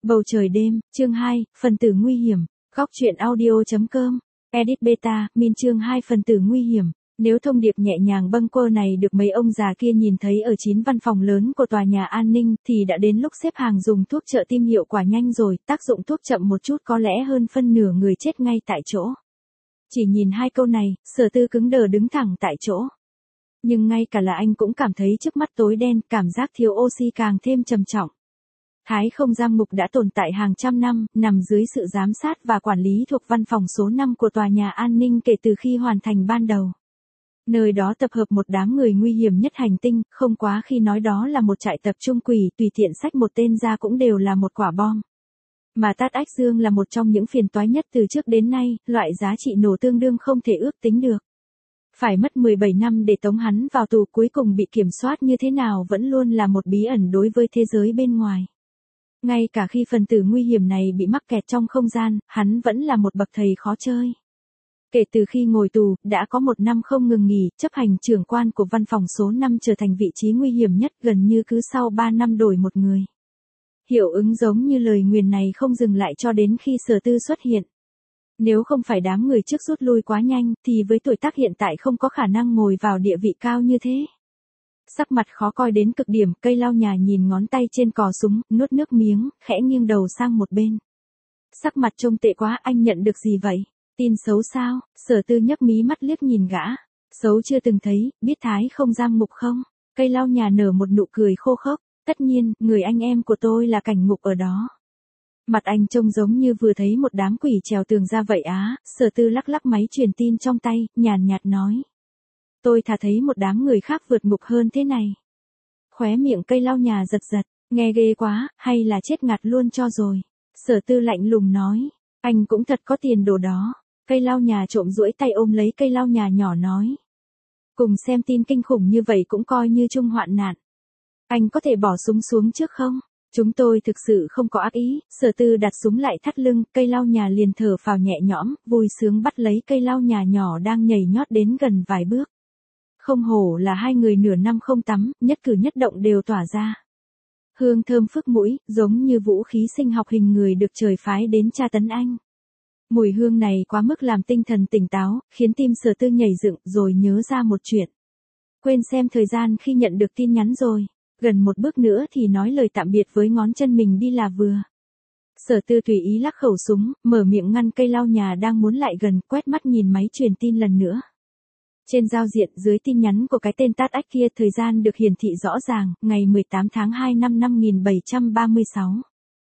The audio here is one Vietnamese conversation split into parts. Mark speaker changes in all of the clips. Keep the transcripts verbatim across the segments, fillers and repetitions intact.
Speaker 1: Bầu trời đêm, chương hai, phần tử nguy hiểm, góc truyện audio chấm com, edit beta, min chương hai phần tử nguy hiểm. Nếu thông điệp nhẹ nhàng bâng quơ này được mấy ông già kia nhìn thấy ở chín văn phòng lớn của tòa nhà an ninh thì đã đến lúc xếp hàng dùng thuốc trợ tim hiệu quả nhanh rồi, tác dụng thuốc chậm một chút có lẽ hơn phân nửa người chết ngay tại chỗ. Chỉ nhìn hai câu này, Sở Tư cứng đờ đứng thẳng tại chỗ. Nhưng ngay cả là anh cũng cảm thấy trước mắt tối đen, cảm giác thiếu oxy càng thêm trầm trọng. Thái Không Giam Ngục đã tồn tại hàng trăm năm, nằm dưới sự giám sát và quản lý thuộc văn phòng số năm của tòa nhà an ninh kể từ khi hoàn thành ban đầu. Nơi đó tập hợp một đám người nguy hiểm nhất hành tinh, không quá khi nói đó là một trại tập trung quỷ, tùy tiện xách một tên ra cũng đều là một quả bom. Mà Tát Ách Dương là một trong những phiền toái nhất từ trước đến nay, loại giá trị nổ tương đương không thể ước tính được. Phải mất mười bảy năm để tống hắn vào tù, cuối cùng bị kiểm soát như thế nào vẫn luôn là một bí ẩn đối với thế giới bên ngoài. Ngay cả khi phần tử nguy hiểm này bị mắc kẹt trong không gian, hắn vẫn là một bậc thầy khó chơi. Kể từ khi ngồi tù, đã có một năm không ngừng nghỉ, chấp hành trưởng quan của văn phòng số năm trở thành vị trí nguy hiểm nhất, gần như cứ sau ba năm đổi một người. Hiệu ứng giống như lời nguyền này không dừng lại cho đến khi Sở Tư xuất hiện. Nếu không phải đám người trước rút lui quá nhanh, thì với tuổi tác hiện tại không có khả năng ngồi vào địa vị cao như thế. Sắc mặt khó coi đến cực điểm, Cây Lau Nhà nhìn ngón tay trên cò súng, nuốt nước miếng, khẽ nghiêng đầu sang một bên. Sắc mặt trông tệ quá, anh nhận được gì vậy? Tin xấu sao? Sở Tư nhấc mí mắt liếc nhìn gã. Xấu chưa từng thấy, biết Thái Không Giam Ngục không? Cây Lau Nhà nở một nụ cười khô khốc. Tất nhiên, người anh em của tôi là cảnh ngục ở đó. Mặt anh trông giống như vừa thấy một đám quỷ trèo tường ra vậy á. Sở Tư lắc lắc máy truyền tin trong tay, nhàn nhạt nói. Tôi thà thấy một đám người khác vượt ngục hơn thế này. Khóe miệng Cây Lau Nhà giật giật, nghe ghê quá, hay là chết ngạt luôn cho rồi. Sở Tư lạnh lùng nói, anh cũng thật có tiền đồ đó. Cây Lau Nhà trộm duỗi tay ôm lấy Cây Lau Nhà nhỏ nói. Cùng xem tin kinh khủng như vậy cũng coi như chung hoạn nạn. Anh có thể bỏ súng xuống trước không? Chúng tôi thực sự không có ác ý. Sở Tư đặt súng lại thắt lưng, Cây Lau Nhà liền thở phào nhẹ nhõm, vui sướng bắt lấy Cây Lau Nhà nhỏ đang nhảy nhót đến gần vài bước. Không hổ là hai người nửa năm không tắm, nhất cử nhất động đều tỏa ra. Hương thơm phức mũi, giống như vũ khí sinh học hình người được trời phái đến tra tấn anh. Mùi hương này quá mức làm tinh thần tỉnh táo, khiến tim Sở Tư nhảy dựng, rồi nhớ ra một chuyện. Quên xem thời gian khi nhận được tin nhắn rồi. Gần một bước nữa thì nói lời tạm biệt với ngón chân mình đi là vừa. Sở Tư tùy ý lắc khẩu súng, mở miệng ngăn Cây Lau Nhà đang muốn lại gần, quét mắt nhìn máy truyền tin lần nữa. Trên giao diện dưới tin nhắn của cái tên Tát Ách kia, thời gian được hiển thị rõ ràng, ngày mười tám tháng hai năm năm nghìn bảy trăm ba mươi sáu.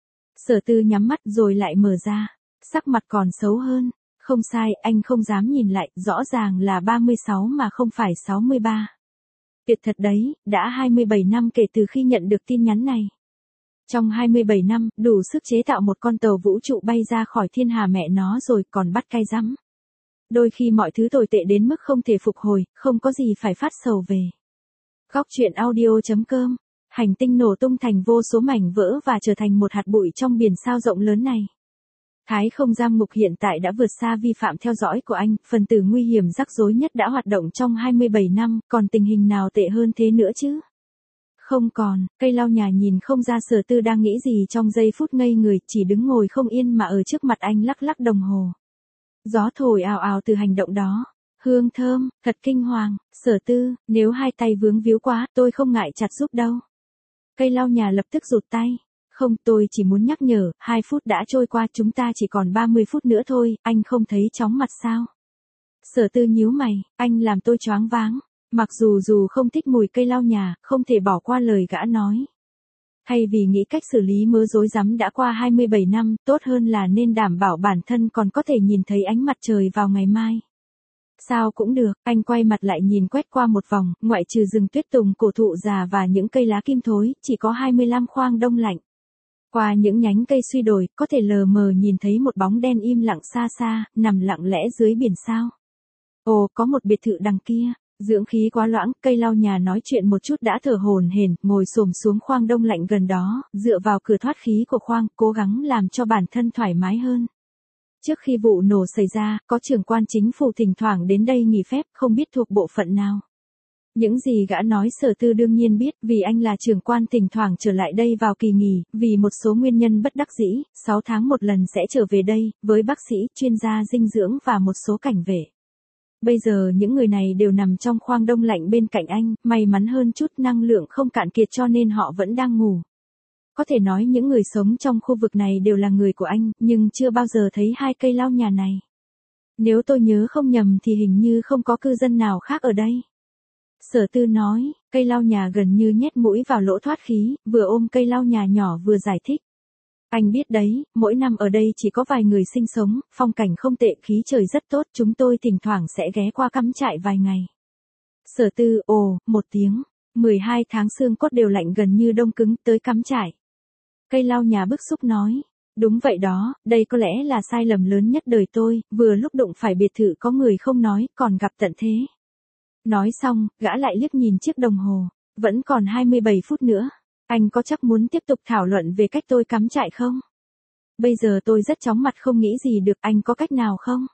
Speaker 1: Sở Tư nhắm mắt rồi lại mở ra, sắc mặt còn xấu hơn. Không sai, anh không dám nhìn lại, rõ ràng là ba mươi sáu mà không phải sáu mươi ba. Tuyệt thật đấy, đã hai mươi bảy năm kể từ khi nhận được tin nhắn này. Trong hai mươi bảy năm, đủ sức chế tạo một con tàu vũ trụ bay ra khỏi thiên hà mẹ nó rồi còn bắt cay rắm. Đôi khi mọi thứ tồi tệ đến mức không thể phục hồi, không có gì phải phát sầu về. Góc truyện audio chấm com, hành tinh nổ tung thành vô số mảnh vỡ và trở thành một hạt bụi trong biển sao rộng lớn này. Thái Không Giam Ngục hiện tại đã vượt xa vi phạm theo dõi của anh, phần tử nguy hiểm rắc rối nhất đã hoạt động trong hai mươi bảy năm, còn tình hình nào tệ hơn thế nữa chứ? Không còn, Cây Lau Nhà nhìn không ra Sở Tư đang nghĩ gì trong giây phút ngây người, chỉ đứng ngồi không yên mà ở trước mặt anh lắc lắc đồng hồ. Gió thổi ào ào từ hành động đó. Hương thơm, thật kinh hoàng. Sở Tư, nếu hai tay vướng víu quá, tôi không ngại chặt giúp đâu. Cây Lau Nhà lập tức rụt tay. Không, tôi chỉ muốn nhắc nhở, hai phút đã trôi qua, chúng ta chỉ còn ba mươi phút nữa thôi, anh không thấy chóng mặt sao? Sở Tư nhíu mày, anh làm tôi choáng váng. Mặc dù dù không thích mùi Cây Lau Nhà, không thể bỏ qua lời gã nói. Thay vì nghĩ cách xử lý mớ rối rắm đã qua hai mươi bảy năm, tốt hơn là nên đảm bảo bản thân còn có thể nhìn thấy ánh mặt trời vào ngày mai. Sao cũng được, anh quay mặt lại nhìn quét qua một vòng, ngoại trừ rừng tuyết tùng, cổ thụ già và những cây lá kim thối, chỉ có hai mươi lăm khoang đông lạnh. Qua những nhánh cây suy đồi, có thể lờ mờ nhìn thấy một bóng đen im lặng xa xa, nằm lặng lẽ dưới biển sao. Ồ, có một biệt thự đằng kia. Dưỡng khí quá loãng, Cây Lau Nhà nói chuyện một chút đã thở hổn hển, ngồi xổm xuống khoang đông lạnh gần đó, dựa vào cửa thoát khí của khoang, cố gắng làm cho bản thân thoải mái hơn. Trước khi vụ nổ xảy ra, có trưởng quan chính phủ thỉnh thoảng đến đây nghỉ phép, không biết thuộc bộ phận nào. Những gì gã nói Sở Tư đương nhiên biết, vì anh là trưởng quan thỉnh thoảng trở lại đây vào kỳ nghỉ, vì một số nguyên nhân bất đắc dĩ, sáu tháng một lần sẽ trở về đây, với bác sĩ, chuyên gia dinh dưỡng và một số cảnh vệ. Bây giờ những người này đều nằm trong khoang đông lạnh bên cạnh anh, may mắn hơn chút năng lượng không cạn kiệt cho nên họ vẫn đang ngủ. Có thể nói những người sống trong khu vực này đều là người của anh, nhưng chưa bao giờ thấy hai cây lau nhà này. Nếu tôi nhớ không nhầm thì hình như không có cư dân nào khác ở đây. Sở Tư nói, cây lau nhà gần như nhét mũi vào lỗ thoát khí, vừa ôm cây lau nhà nhỏ vừa giải thích. Anh biết đấy, mỗi năm ở đây chỉ có vài người sinh sống, phong cảnh không tệ, khí trời rất tốt, chúng tôi thỉnh thoảng sẽ ghé qua cắm trại vài ngày. Sở Tư, ồ, một tiếng, mười hai tháng xương cốt đều lạnh gần như đông cứng, tới cắm trại. Cây lau nhà bức xúc nói, đúng vậy đó, đây có lẽ là sai lầm lớn nhất đời tôi, vừa lúc đụng phải biệt thự có người không nói, còn gặp tận thế. Nói xong, gã lại liếc nhìn chiếc đồng hồ, vẫn còn hai mươi bảy phút nữa. Anh có chắc muốn tiếp tục thảo luận về cách tôi cắm trại không? Bây giờ tôi rất chóng mặt không nghĩ gì được, anh có cách nào không?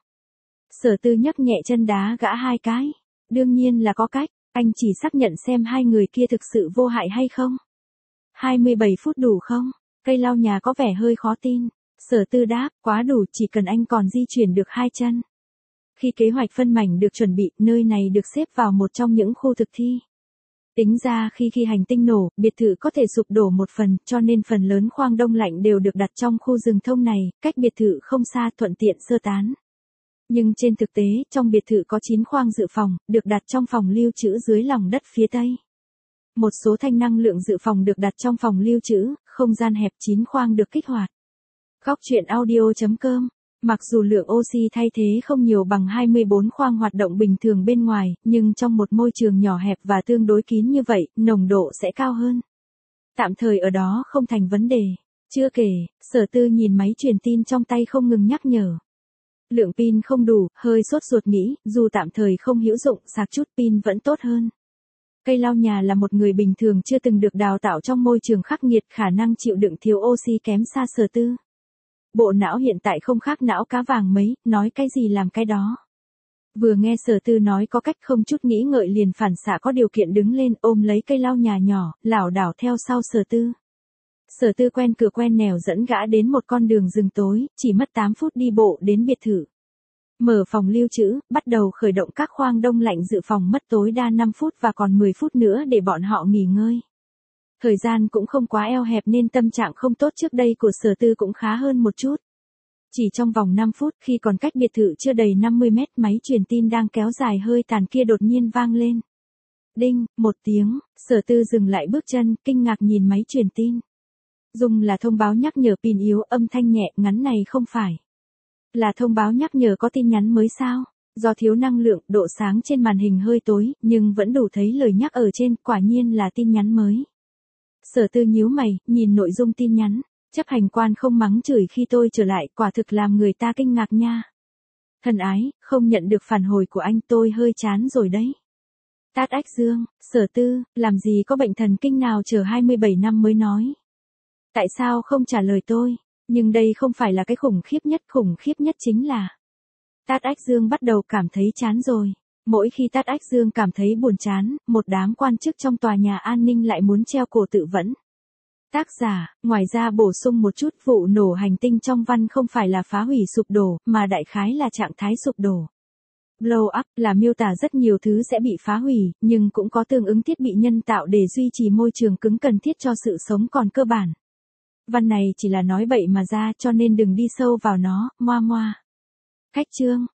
Speaker 1: Sở Tư nhấc nhẹ chân đá gã hai cái. Đương nhiên là có cách, anh chỉ xác nhận xem hai người kia thực sự vô hại hay không. hai mươi bảy phút đủ không? Cây lau nhà có vẻ hơi khó tin. Sở Tư đáp, quá đủ, chỉ cần anh còn di chuyển được hai chân. Khi kế hoạch phân mảnh được chuẩn bị, nơi này được xếp vào một trong những khu thực thi. Tính ra khi khi hành tinh nổ, biệt thự có thể sụp đổ một phần, cho nên phần lớn khoang đông lạnh đều được đặt trong khu rừng thông này, cách biệt thự không xa, thuận tiện sơ tán. Nhưng trên thực tế, trong biệt thự có chín khoang dự phòng, được đặt trong phòng lưu trữ dưới lòng đất phía tây. Một số thanh năng lượng dự phòng được đặt trong phòng lưu trữ, không gian hẹp, chín khoang được kích hoạt. Góc truyện audio chấm com. Mặc dù lượng oxy thay thế không nhiều bằng hai mươi bốn khoang hoạt động bình thường bên ngoài, nhưng trong một môi trường nhỏ hẹp và tương đối kín như vậy, nồng độ sẽ cao hơn. Tạm thời ở đó không thành vấn đề. Chưa kể, Sở Tư nhìn máy truyền tin trong tay không ngừng nhắc nhở. Lượng pin không đủ, hơi sốt ruột nghĩ, dù tạm thời không hữu dụng, sạc chút pin vẫn tốt hơn. Cây lau nhà là một người bình thường chưa từng được đào tạo trong môi trường khắc nghiệt, khả năng chịu đựng thiếu oxy kém xa Sở Tư. Bộ não hiện tại không khác não cá vàng mấy, nói cái gì làm cái đó. Vừa nghe Sở Tư nói có cách không chút nghĩ ngợi liền phản xạ có điều kiện đứng lên ôm lấy cây lau nhà nhỏ, lảo đảo theo sau Sở Tư. Sở Tư quen cửa quen nẻo dẫn gã đến một con đường rừng tối, chỉ mất tám phút đi bộ đến biệt thự. Mở phòng lưu trữ, bắt đầu khởi động các khoang đông lạnh dự phòng mất tối đa năm phút và còn mười phút nữa để bọn họ nghỉ ngơi. Thời gian cũng không quá eo hẹp nên tâm trạng không tốt trước đây của Sở Tư cũng khá hơn một chút. Chỉ trong vòng năm phút khi còn cách biệt thự chưa đầy năm mươi mét, máy truyền tin đang kéo dài hơi tàn kia đột nhiên vang lên. Đinh, một tiếng, Sở Tư dừng lại bước chân, kinh ngạc nhìn máy truyền tin. Dùng là thông báo nhắc nhở pin yếu, âm thanh nhẹ, ngắn này không phải. Là thông báo nhắc nhở có tin nhắn mới sao? Do thiếu năng lượng, độ sáng trên màn hình hơi tối, nhưng vẫn đủ thấy lời nhắc ở trên, quả nhiên là tin nhắn mới. Sở Tư nhíu mày, nhìn nội dung tin nhắn. Chấp hành quan không mắng chửi khi tôi trở lại, quả thực làm người ta kinh ngạc nha. Thân ái, không nhận được phản hồi của anh tôi hơi chán rồi đấy. Tát ách dương, Sở Tư, làm gì có bệnh thần kinh nào chờ hai mươi bảy năm mới nói. Tại sao không trả lời tôi? Nhưng đây không phải là cái khủng khiếp nhất, khủng khiếp nhất chính là. Tát ách dương bắt đầu cảm thấy chán rồi. Mỗi khi Tát ách dương cảm thấy buồn chán, một đám quan chức trong tòa nhà an ninh lại muốn treo cổ tự vẫn. Tác giả, ngoài ra bổ sung một chút, vụ nổ hành tinh trong văn không phải là phá hủy sụp đổ, mà đại khái là trạng thái sụp đổ. Blow up là miêu tả rất nhiều thứ sẽ bị phá hủy, nhưng cũng có tương ứng thiết bị nhân tạo để duy trì môi trường cứng cần thiết cho sự sống còn cơ bản. Văn này chỉ là nói bậy mà ra cho nên đừng đi sâu vào nó, moa moa. Khách chương.